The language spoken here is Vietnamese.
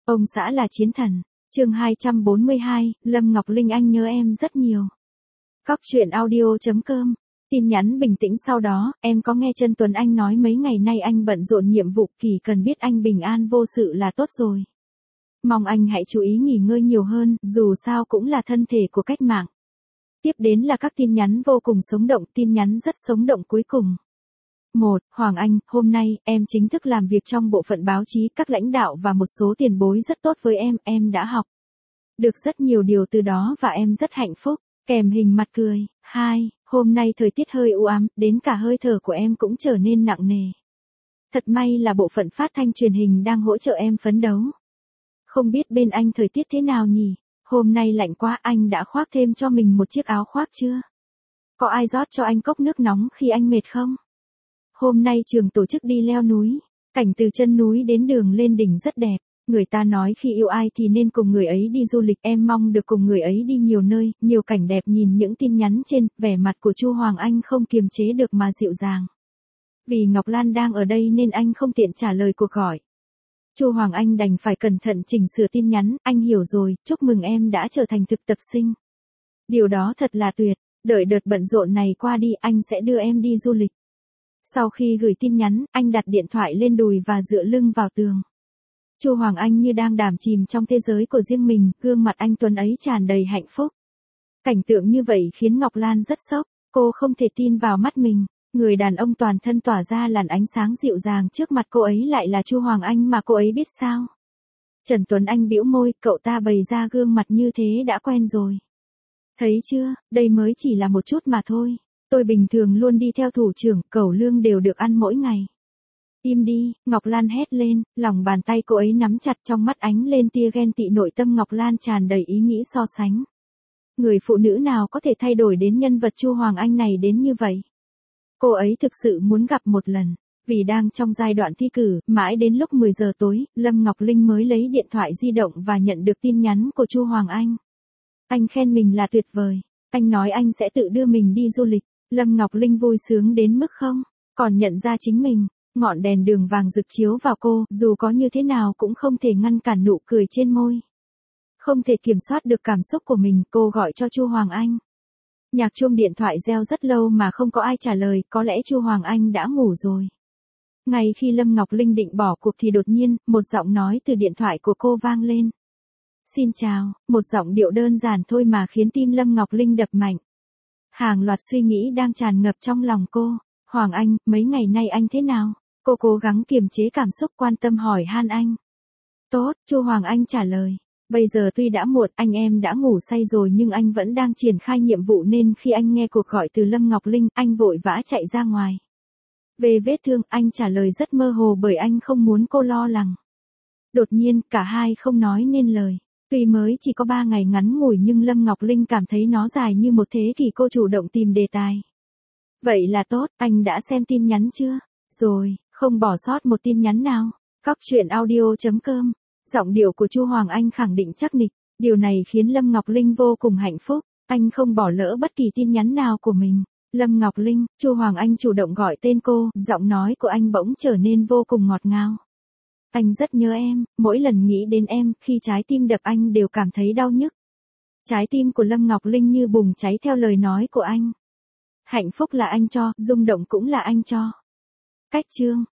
Ông xã là chiến thần. Chương 242, Lâm Ngọc Linh anh nhớ em rất nhiều. Cóc truyện audio.com. Tin nhắn bình tĩnh sau đó, em có nghe Trân Tuấn Anh nói mấy ngày nay anh bận rộn nhiệm vụ, chỉ cần biết anh bình an vô sự là tốt rồi. Mong anh hãy chú ý nghỉ ngơi nhiều hơn, dù sao cũng là thân thể của cách mạng. Tiếp đến là các tin nhắn vô cùng sống động, tin nhắn rất sống động cuối cùng. 1. Hoàng Anh, hôm nay, em chính thức làm việc trong bộ phận báo chí, các lãnh đạo và một số tiền bối rất tốt với em đã học được rất nhiều điều từ đó và em rất hạnh phúc, kèm hình mặt cười. 2. Hôm nay thời tiết hơi u ám, đến cả hơi thở của em cũng trở nên nặng nề. Thật may là bộ phận phát thanh truyền hình đang hỗ trợ em phấn đấu. Không biết bên anh thời tiết thế nào nhỉ? Hôm nay lạnh quá, anh đã khoác thêm cho mình một chiếc áo khoác chưa? Có ai rót cho anh cốc nước nóng khi anh mệt không? Hôm nay trường tổ chức đi leo núi, cảnh từ chân núi đến đường lên đỉnh rất đẹp. Người ta nói khi yêu ai thì nên cùng người ấy đi du lịch, em mong được cùng người ấy đi nhiều nơi, nhiều cảnh đẹp. Nhìn những tin nhắn trên, vẻ mặt của Chu Hoàng Anh không kiềm chế được mà dịu dàng. Vì Ngọc Lan đang ở đây nên anh không tiện trả lời cuộc gọi. Chu Hoàng Anh đành phải cẩn thận chỉnh sửa tin nhắn, anh hiểu rồi, chúc mừng em đã trở thành thực tập sinh. Điều đó thật là tuyệt, đợi đợt bận rộn này qua đi anh sẽ đưa em đi du lịch. Sau khi gửi tin nhắn, anh đặt điện thoại lên đùi và dựa lưng vào tường. Chu Hoàng Anh như đang đắm chìm trong thế giới của riêng mình, gương mặt anh tuấn ấy tràn đầy hạnh phúc. Cảnh tượng như vậy khiến Ngọc Lan rất sốc, cô không thể tin vào mắt mình, người đàn ông toàn thân tỏa ra làn ánh sáng dịu dàng trước mặt cô ấy lại là Chu Hoàng Anh mà cô ấy biết sao. Trần Tuấn Anh bĩu môi, cậu ta bày ra gương mặt như thế đã quen rồi. Thấy chưa, đây mới chỉ là một chút mà thôi. Tôi bình thường luôn đi theo thủ trưởng, cẩu lương đều được ăn mỗi ngày. Im đi, Ngọc Lan hét lên, lòng bàn tay cô ấy nắm chặt, trong mắt ánh lên tia ghen tị, nội tâm Ngọc Lan tràn đầy ý nghĩ so sánh. Người phụ nữ nào có thể thay đổi đến nhân vật Chu Hoàng Anh này đến như vậy? Cô ấy thực sự muốn gặp một lần. Vì đang trong giai đoạn thi cử, mãi đến lúc 10 giờ tối, Lâm Ngọc Linh mới lấy điện thoại di động và nhận được tin nhắn của Chu Hoàng Anh. Anh khen mình là tuyệt vời. Anh nói anh sẽ tự đưa mình đi du lịch. Lâm Ngọc Linh vui sướng đến mức không còn nhận ra chính mình. Ngọn đèn đường vàng rực chiếu vào cô, dù có như thế nào cũng không thể ngăn cản nụ cười trên môi. Không thể kiểm soát được cảm xúc của mình, cô gọi cho Chu Hoàng Anh. Nhạc chuông điện thoại reo rất lâu mà không có ai trả lời, có lẽ Chu Hoàng Anh đã ngủ rồi. Ngay khi Lâm Ngọc Linh định bỏ cuộc thì đột nhiên, một giọng nói từ điện thoại của cô vang lên. Xin chào, một giọng điệu đơn giản thôi mà khiến tim Lâm Ngọc Linh đập mạnh. Hàng loạt suy nghĩ đang tràn ngập trong lòng cô. Hoàng Anh, mấy ngày nay anh thế nào? Cô cố gắng kiềm chế cảm xúc quan tâm hỏi han anh. Tốt, Chu Hoàng Anh trả lời. Bây giờ tuy đã muộn, anh em đã ngủ say rồi nhưng anh vẫn đang triển khai nhiệm vụ nên khi anh nghe cuộc gọi từ Lâm Ngọc Linh, anh vội vã chạy ra ngoài. Về vết thương, anh trả lời rất mơ hồ bởi anh không muốn cô lo lắng. Đột nhiên, cả hai không nói nên lời. Tuy mới chỉ có 3 ngày ngắn ngủi nhưng Lâm Ngọc Linh cảm thấy nó dài như một thế kỷ. Cô chủ động tìm đề tài. Vậy là tốt, anh đã xem tin nhắn chưa? Rồi, không bỏ sót một tin nhắn nào. Cóc truyện audio.com. Giọng điệu của Chu Hoàng Anh khẳng định chắc nịch. Điều này khiến Lâm Ngọc Linh vô cùng hạnh phúc. Anh không bỏ lỡ bất kỳ tin nhắn nào của mình. Lâm Ngọc Linh, Chu Hoàng Anh chủ động gọi tên cô, giọng nói của anh bỗng trở nên vô cùng ngọt ngào. Anh rất nhớ em, mỗi lần nghĩ đến em, khi trái tim đập anh đều cảm thấy đau nhức. Trái tim của Lâm Ngọc Linh như bùng cháy theo lời nói của anh. Hạnh phúc là anh cho, rung động cũng là anh cho. Cách chương